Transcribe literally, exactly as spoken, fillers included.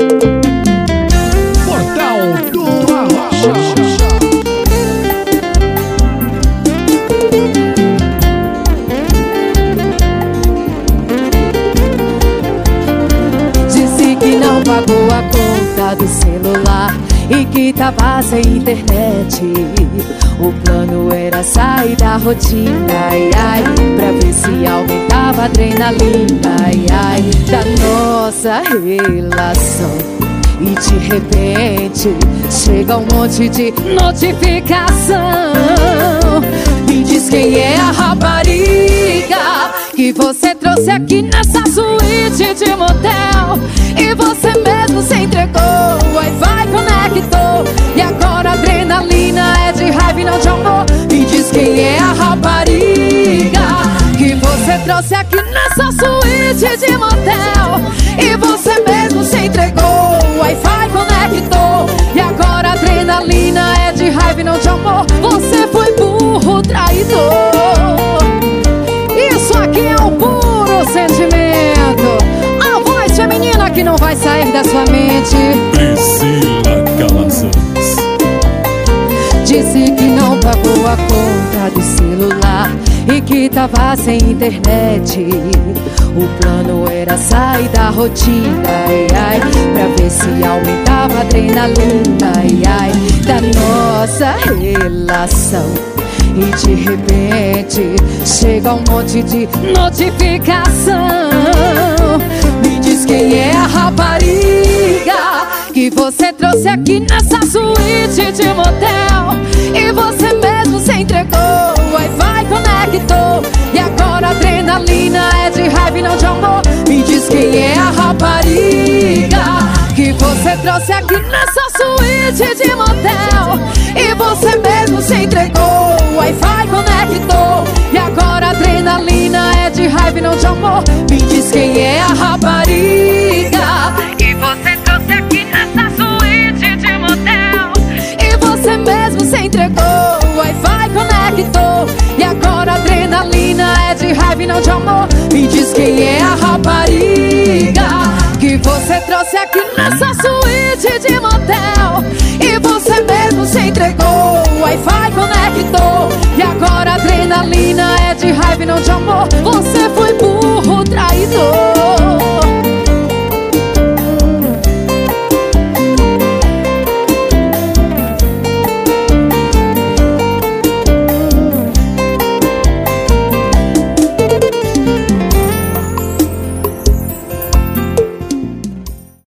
Portal do Arrocha. Disse que não pagou a conta do celular e que tava sem internet. O plano era sair da rotina, ai, ai, pra ver se aumentava a adrenalina, ai, ai, da nossa relação. E de repente chega um monte de notificação. Me diz quem é a rapariga que você trouxe aqui nessa suíte de motel. E você mesmo se entregou, o Wi-Fi conectou. E agora a adrenalina é de raiva e não de amor. Me diz quem é a rapariga que você trouxe aqui nessa suíte de motel. E você mesmo se entregou, o Wi-Fi conectou. E agora a adrenalina é de raiva e não de amor. Você foi burro, traidor. Isso aqui é um puro sentimento. A voz feminina que não vai sair da sua mente. Priscila Calazans. Disse que não pagou a conta do celular e que tava sem internet. O plano era sair da rotina, ai, ai, pra ver se aumentava a adrenalina, ai, ai, da nossa relação. E de repente chega um monte de notificação. Me diz quem é a rapariga que você trouxe aqui nessa suíte de motel. E você mesmo se entregou, o Wi-Fi conectou. E agora a adrenalina é de raiva e não de amor. Me diz quem é a rapariga que você trouxe aqui nessa suíte de motel. E você mesmo se entregou, o Wi-Fi conectou. E agora a adrenalina é de raiva e não de amor. Me diz quem é a rapariga que você trouxe aqui nessa suíte de motel. E você mesmo se entregou, o Wi-Fi conectou. E agora a adrenalina é de raiva e não de amor. Me diz quem é a rapariga que você trouxe aqui nessa suíte de motel. E você mesmo se entregou,